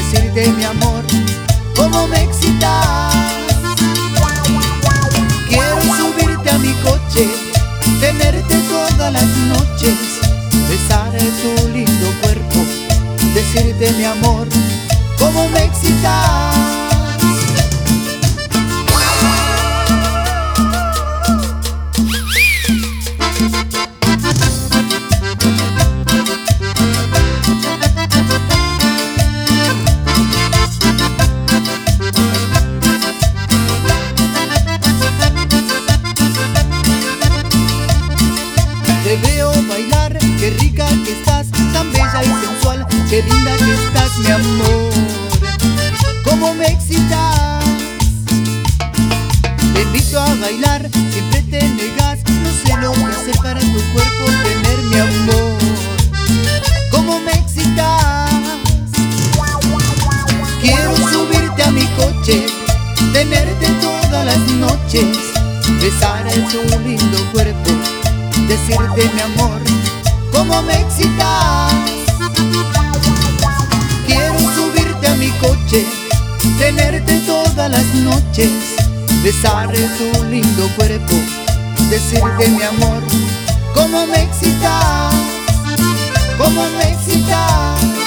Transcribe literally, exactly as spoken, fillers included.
decirte mi amor, cómo me excitas. Quiero subirte a mi coche, tenerte todas las noches, besar tu lindo cuerpo, decirte mi amor, cómo me excitas. Te veo bailar, qué rica que estás, tan bella y sensual, qué linda que estás, mi amor, cómo me excitas. Te invito a bailar, siempre te negas, no sé lo que hacer para tu cuerpo tener mi amor, cómo me excitas. Quiero subirte a mi coche, tenerte todas las noches, besar tu lindo cuerpo, decirte mi amor, cómo me excitas. Quiero subirte a mi coche, tenerte todas las noches, besar tu lindo cuerpo, decirte mi amor, cómo me excitas, cómo me excitas.